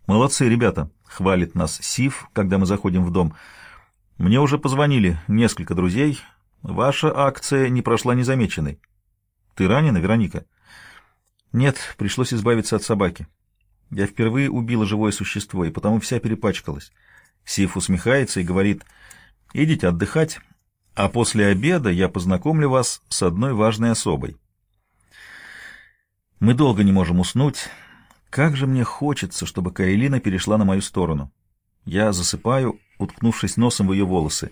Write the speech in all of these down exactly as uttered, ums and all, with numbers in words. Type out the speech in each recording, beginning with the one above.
«Молодцы, ребята!» — хвалит нас Сив, когда мы заходим в дом. «Мне уже позвонили несколько друзей. Ваша акция не прошла незамеченной». «Ты ранена, Вероника?» «Нет, пришлось избавиться от собаки. Я впервые убила живое существо, и потому вся перепачкалась». Сив усмехается и говорит: «Идите отдыхать, а после обеда я познакомлю вас с одной важной особой». Мы долго не можем уснуть. Как же мне хочется, чтобы Каэлина перешла на мою сторону. Я засыпаю, уткнувшись носом в ее волосы.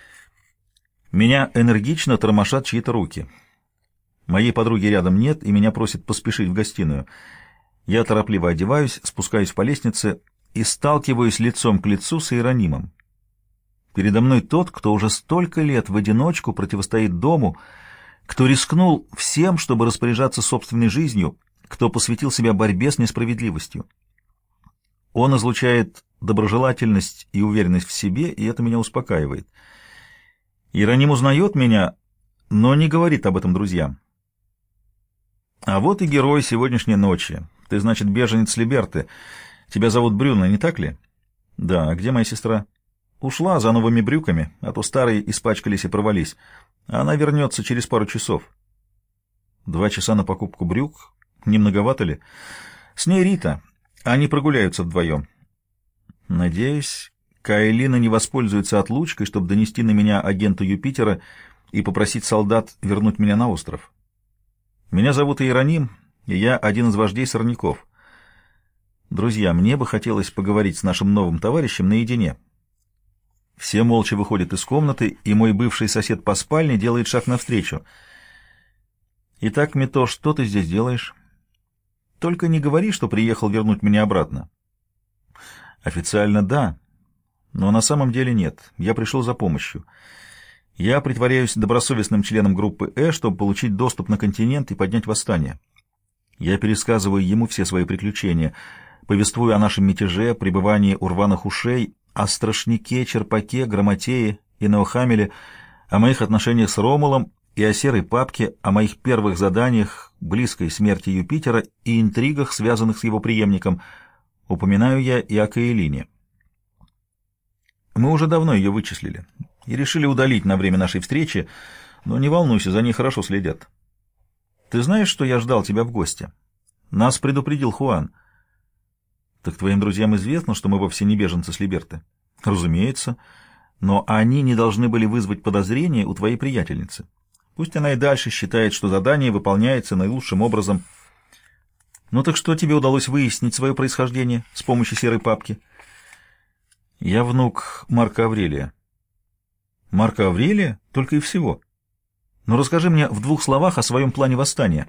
Меня энергично тормошат чьи-то руки. Моей подруги рядом нет, и меня просят поспешить в гостиную. Я торопливо одеваюсь, спускаюсь по лестнице и сталкиваюсь лицом к лицу с Иеронимом. Передо мной тот, кто уже столько лет в одиночку противостоит дому, кто рискнул всем, чтобы распоряжаться собственной жизнью, кто посвятил себя борьбе с несправедливостью. Он излучает доброжелательность и уверенность в себе, и это меня успокаивает. Иероним узнает меня, но не говорит об этом друзьям. А вот и герой сегодняшней ночи. Ты, значит, беженец Либерты. Тебя зовут Брюно, не так ли? Да, а где моя сестра? Ушла за новыми брюками, а то старые испачкались и порвались. Она вернется через пару часов. Два часа на покупку брюк? Не многовато ли? С ней Рита. Они прогуляются вдвоем. Надеюсь, Каэлина не воспользуется отлучкой, чтобы донести на меня агента Юпитера и попросить солдат вернуть меня на остров. Меня зовут Иероним, и я один из вождей сорняков. Друзья, мне бы хотелось поговорить с нашим новым товарищем наедине. Все молча выходят из комнаты, и мой бывший сосед по спальне делает шаг навстречу. «Итак, Мито, что ты здесь делаешь? Только не говори, что приехал вернуть меня обратно». «Официально да, но на самом деле нет. Я пришел за помощью. Я притворяюсь добросовестным членом группы Э, чтобы получить доступ на континент и поднять восстание. Я пересказываю ему все свои приключения, повествую о нашем мятеже, пребывании у рваных ушей, о Страшнике, Черпаке, Грамотее и Неохамеле, о моих отношениях с Ромулом и о Серой Папке, о моих первых заданиях, близкой смерти Юпитера и интригах, связанных с его преемником. Упоминаю я и о Каэлине. Мы уже давно ее вычислили и решили удалить на время нашей встречи, но не волнуйся, за ней хорошо следят. Ты знаешь, что я ждал тебя в гости? Нас предупредил Хуан. Так твоим друзьям известно, что мы вовсе не беженцы с Либерты? Разумеется, но они не должны были вызвать подозрения у твоей приятельницы. Пусть она и дальше считает, что задание выполняется наилучшим образом. Ну так что тебе удалось выяснить свое происхождение с помощью Серой Папки? Я внук Марка Аврелия. Марка Аврелия? Только и всего. Но расскажи мне в двух словах о своем плане восстания.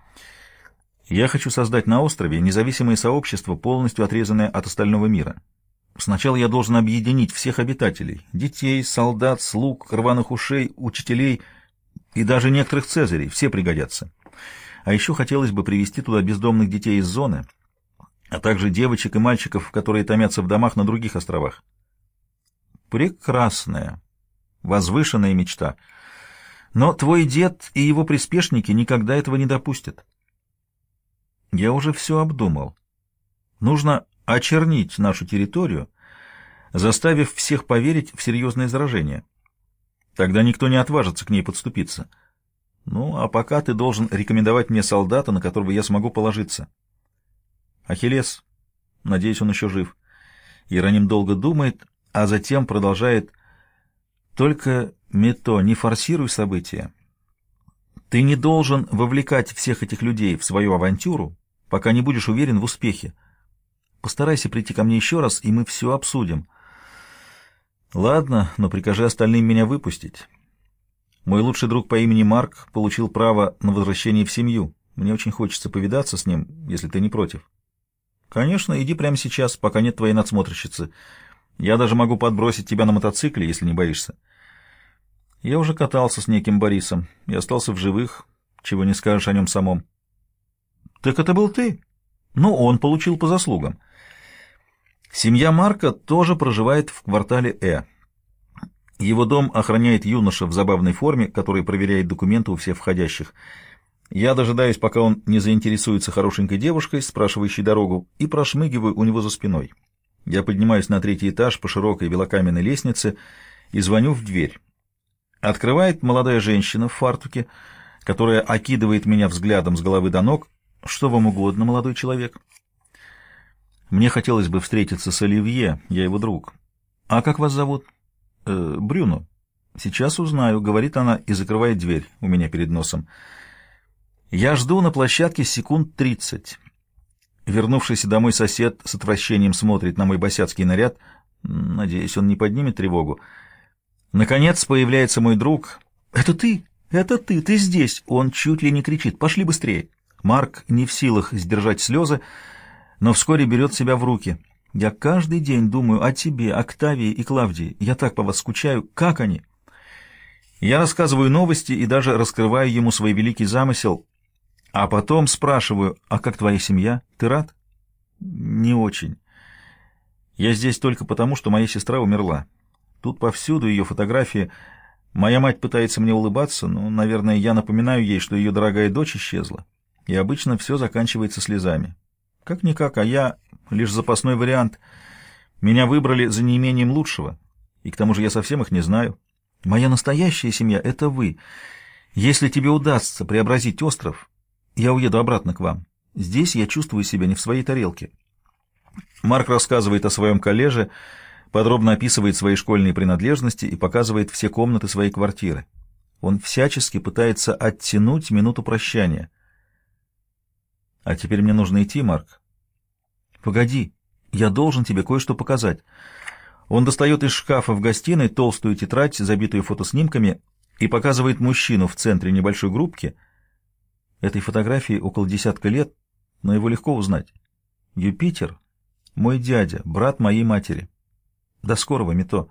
Я хочу создать на острове независимое сообщество, полностью отрезанное от остального мира. Сначала я должен объединить всех обитателей — детей, солдат, слуг, рваных ушей, учителей и даже некоторых цезарей, все пригодятся. А еще хотелось бы привести туда бездомных детей из зоны, а также девочек и мальчиков, которые томятся в домах на других островах. Прекрасная, возвышенная мечта. Но твой дед и его приспешники никогда этого не допустят. Я уже все обдумал. Нужно очернить нашу территорию, заставив всех поверить в серьезное заражение. Тогда никто не отважится к ней подступиться. Ну, а пока ты должен рекомендовать мне солдата, на которого я смогу положиться. Ахиллес. Надеюсь, он еще жив. Иероним долго думает, а затем продолжает: только, Мито, не форсируй события. Ты не должен вовлекать всех этих людей в свою авантюру, пока не будешь уверен в успехе. Постарайся прийти ко мне еще раз, и мы все обсудим. Ладно, но прикажи остальным меня выпустить. Мой лучший друг по имени Марк получил право на возвращение в семью. Мне очень хочется повидаться с ним, если ты не против. Конечно, иди прямо сейчас, пока нет твоей надсмотрщицы. Я даже могу подбросить тебя на мотоцикле, если не боишься. Я уже катался с неким Борисом и остался в живых, чего не скажешь о нем самом. Так это был ты? Ну, он получил по заслугам. Семья Марка тоже проживает в квартале Э. Его дом охраняет юноша в забавной форме, который проверяет документы у всех входящих. Я дожидаюсь, пока он не заинтересуется хорошенькой девушкой, спрашивающей дорогу, и прошмыгиваю у него за спиной. Я поднимаюсь на третий этаж по широкой белокаменной лестнице и звоню в дверь. Открывает молодая женщина в фартуке, которая окидывает меня взглядом с головы до ног. «Что вам угодно, молодой человек?» «Мне хотелось бы встретиться с Оливье, я его друг». «А как вас зовут?» э, «Брюно». «Сейчас узнаю», — говорит она и закрывает дверь у меня перед носом. Я жду на площадке секунд тридцать. Вернувшийся домой сосед с отвращением смотрит на мой босяцкий наряд. Надеюсь, он не поднимет тревогу. Наконец появляется мой друг. «Это ты! Это ты! Ты здесь!» Он чуть ли не кричит. «Пошли быстрее!» Марк не в силах сдержать слезы, но вскоре берет себя в руки. «Я каждый день думаю о тебе, Октавии и Клавдии. Я так по вас скучаю. Как они?» Я рассказываю новости и даже раскрываю ему свой великий замысел, а потом спрашиваю: «А как твоя семья? Ты рад?» «Не очень. Я здесь только потому, что моя сестра умерла. Тут повсюду ее фотографии. Моя мать пытается мне улыбаться, но, наверное, я напоминаю ей, что ее дорогая дочь исчезла. И обычно все заканчивается слезами. Как-никак, а я лишь запасной вариант. Меня выбрали за неимением лучшего, и к тому же я совсем их не знаю. Моя настоящая семья — это вы. Если тебе удастся преобразить остров, я уеду обратно к вам. Здесь я чувствую себя не в своей тарелке». Марк рассказывает о своем коллеже, подробно описывает свои школьные принадлежности и показывает все комнаты своей квартиры. Он всячески пытается оттянуть минуту прощания. «А теперь мне нужно идти, Марк». «Погоди, я должен тебе кое-что показать». Он достает из шкафа в гостиной толстую тетрадь, забитую фотоснимками, и показывает мужчину в центре небольшой группки. Этой фотографии около десятка лет, но его легко узнать. Юпитер — мой дядя, брат моей матери. До скорого, Мито.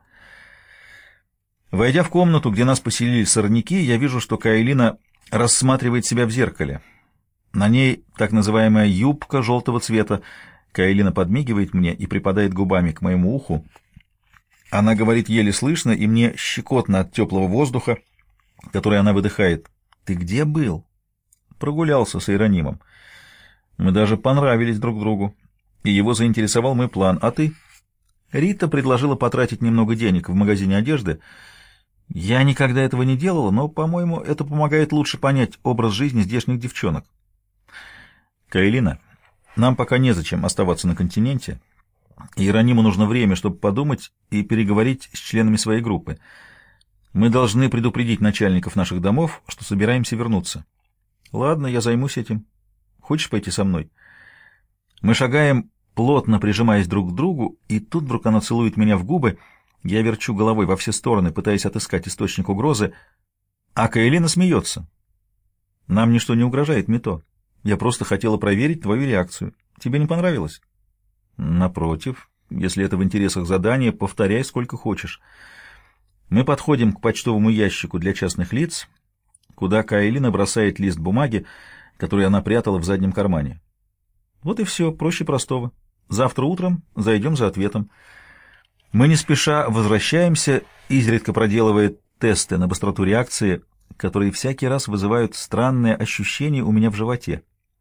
Войдя в комнату, где нас поселили сорняки, я вижу, что Каэлина рассматривает себя в зеркале. На ней так называемая юбка желтого цвета. Каэлина подмигивает мне и припадает губами к моему уху. Она говорит еле слышно, и мне щекотно от теплого воздуха, который она выдыхает. «Ты где был?» «Прогулялся с Иеронимом. Мы даже понравились друг другу, и его заинтересовал мой план. А ты?» «Рита предложила потратить немного денег в магазине одежды. Я никогда этого не делала, но, по-моему, это помогает лучше понять образ жизни здешних девчонок». «Каэлина, нам пока незачем оставаться на континенте. Иерониму нужно время, чтобы подумать и переговорить с членами своей группы. Мы должны предупредить начальников наших домов, что собираемся вернуться». «Ладно, я займусь этим. Хочешь пойти со мной?» Мы шагаем, плотно прижимаясь друг к другу, и тут вдруг она целует меня в губы. Я верчу головой во все стороны, пытаясь отыскать источник угрозы, а Каэлина смеется. «Нам ничто не угрожает, Мито. Я просто хотела проверить твою реакцию. Тебе не понравилось?» «Напротив, если это в интересах задания, повторяй сколько хочешь». Мы подходим к почтовому ящику для частных лиц, куда Каэлина бросает лист бумаги, который она прятала в заднем кармане. Вот и все, проще простого. Завтра утром зайдем за ответом. Мы не спеша возвращаемся, изредка проделывая тесты на быстроту реакции, которые всякий раз вызывают странное ощущение у меня в животе.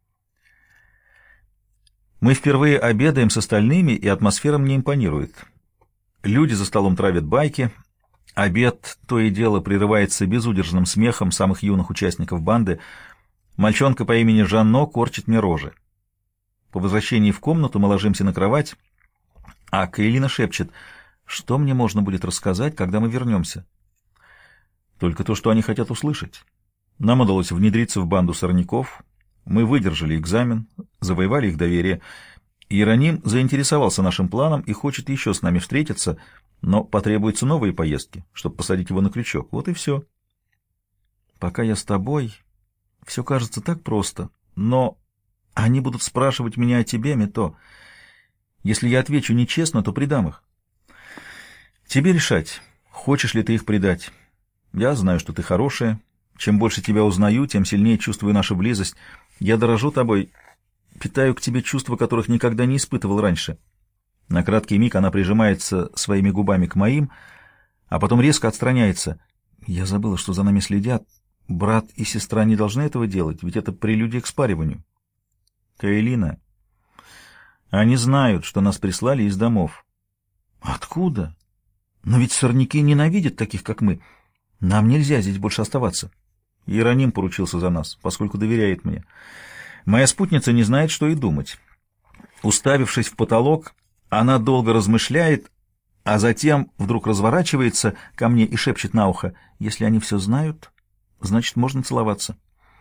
Мы впервые обедаем с остальными, и атмосфера мне импонирует. Люди за столом травят байки. Обед то и дело прерывается безудержным смехом самых юных участников банды. Мальчонка по имени Жанно корчит мне рожи. По возвращении в комнату мы ложимся на кровать, а Каэлина шепчет: «Что мне можно будет рассказать, когда мы вернемся?» Только то, что они хотят услышать. Нам удалось внедриться в банду сорняков. Мы выдержали экзамен, завоевали их доверие. Иероним заинтересовался нашим планом и хочет еще с нами встретиться, но потребуются новые поездки, чтобы посадить его на крючок. Вот и все. Пока я с тобой, все кажется так просто, но они будут спрашивать меня о тебе, Мито. Если я отвечу нечестно, то предам их. Тебе решать, хочешь ли ты их предать. Я знаю, что ты хорошая. Чем больше тебя узнаю, тем сильнее чувствую нашу близость. Я дорожу тобой, питаю к тебе чувства, которых никогда не испытывал раньше». На краткий миг она прижимается своими губами к моим, а потом резко отстраняется. «Я забыла, что за нами следят. Брат и сестра не должны этого делать, ведь это прелюдия к спариванию. Каэлина, они знают, что нас прислали из домов. Откуда? Но ведь сорняки ненавидят таких, как мы. Нам нельзя здесь больше оставаться. Иероним поручился за нас, поскольку доверяет мне. Моя спутница не знает, что и думать. Уставившись в потолок, она долго размышляет, а затем вдруг разворачивается ко мне и шепчет на ухо: «Если они все знают, значит, можно целоваться».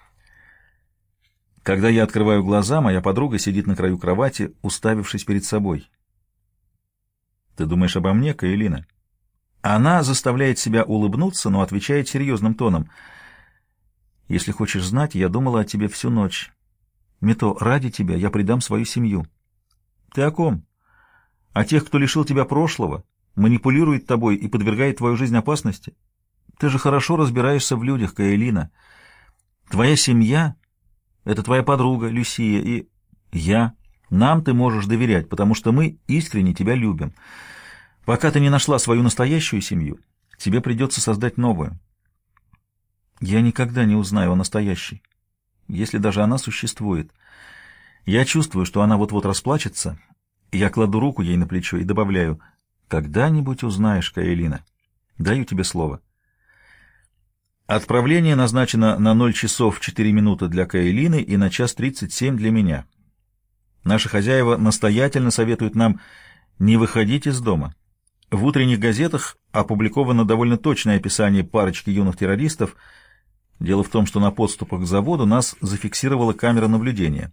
Когда я открываю глаза, моя подруга сидит на краю кровати, уставившись перед собой. «Ты думаешь обо мне, Каэлина?» Она заставляет себя улыбнуться, но отвечает серьезным тоном: «Если хочешь знать, я думала о тебе всю ночь. Мито, ради тебя я предам свою семью». «Ты о ком? О тех, кто лишил тебя прошлого, манипулирует тобой и подвергает твою жизнь опасности? Ты же хорошо разбираешься в людях, Каэлина. Твоя семья — это твоя подруга Люсия и я. Нам ты можешь доверять, потому что мы искренне тебя любим. Пока ты не нашла свою настоящую семью, тебе придется создать новую. Я никогда не узнаю о настоящей, если даже она существует. Я чувствую, что она вот-вот расплачется. Я кладу руку ей на плечо и добавляю: когда-нибудь узнаешь, Каэлина. Даю тебе слово». Отправление назначено на ноль часов четыре минуты для Каэлины и на час тридцать семь для меня. Наши хозяева настоятельно советуют нам не выходить из дома. В утренних газетах опубликовано довольно точное описание парочки юных террористов. Дело в том, что на подступах к заводу нас зафиксировала камера наблюдения.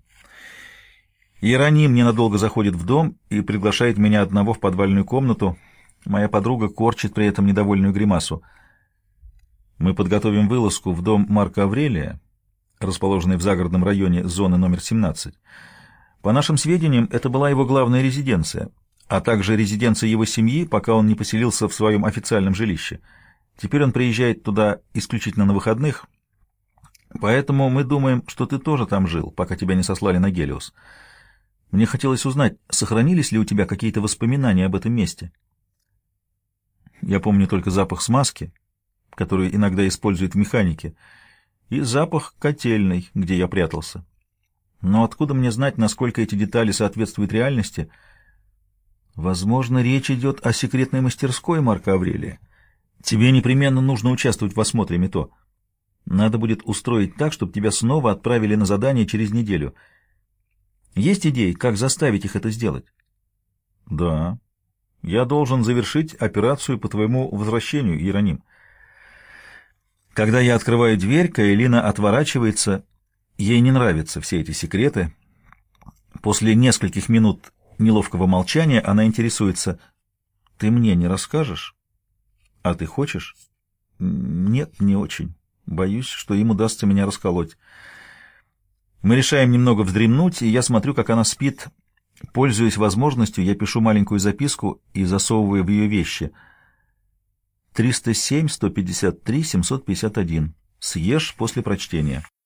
Иероним ненадолго заходит в дом и приглашает меня одного в подвальную комнату. Моя подруга корчит при этом недовольную гримасу. Мы подготовим вылазку в дом Марка Аврелия, расположенный в загородном районе зоны номер семнадцать. По нашим сведениям, это была его главная резиденция, а также резиденция его семьи, пока он не поселился в своем официальном жилище. Теперь он приезжает туда исключительно на выходных, поэтому мы думаем, что ты тоже там жил, пока тебя не сослали на Гелиос. Мне хотелось узнать, сохранились ли у тебя какие-то воспоминания об этом месте. Я помню только запах смазки, которую иногда используют в механике, и запах котельной, где я прятался. Но откуда мне знать, насколько эти детали соответствуют реальности? Возможно, речь идет о секретной мастерской Марка Аврелия. Тебе непременно нужно участвовать в осмотре Мито. Надо будет устроить так, чтобы тебя снова отправили на задание через неделю. Есть идеи, как заставить их это сделать? Да. Я должен завершить операцию по твоему возвращению, Иероним. Когда я открываю дверь, Каэлина отворачивается. Ей не нравятся все эти секреты. После нескольких минут неловкого молчания она интересуется: «Ты мне не расскажешь? А ты хочешь?» «Нет, не очень. Боюсь, что им удастся меня расколоть». Мы решаем немного вздремнуть, и я смотрю, как она спит. Пользуясь возможностью, я пишу маленькую записку и засовываю в ее вещи. триста семь сто пятьдесят три семьсот пятьдесят один. Съешь после прочтения.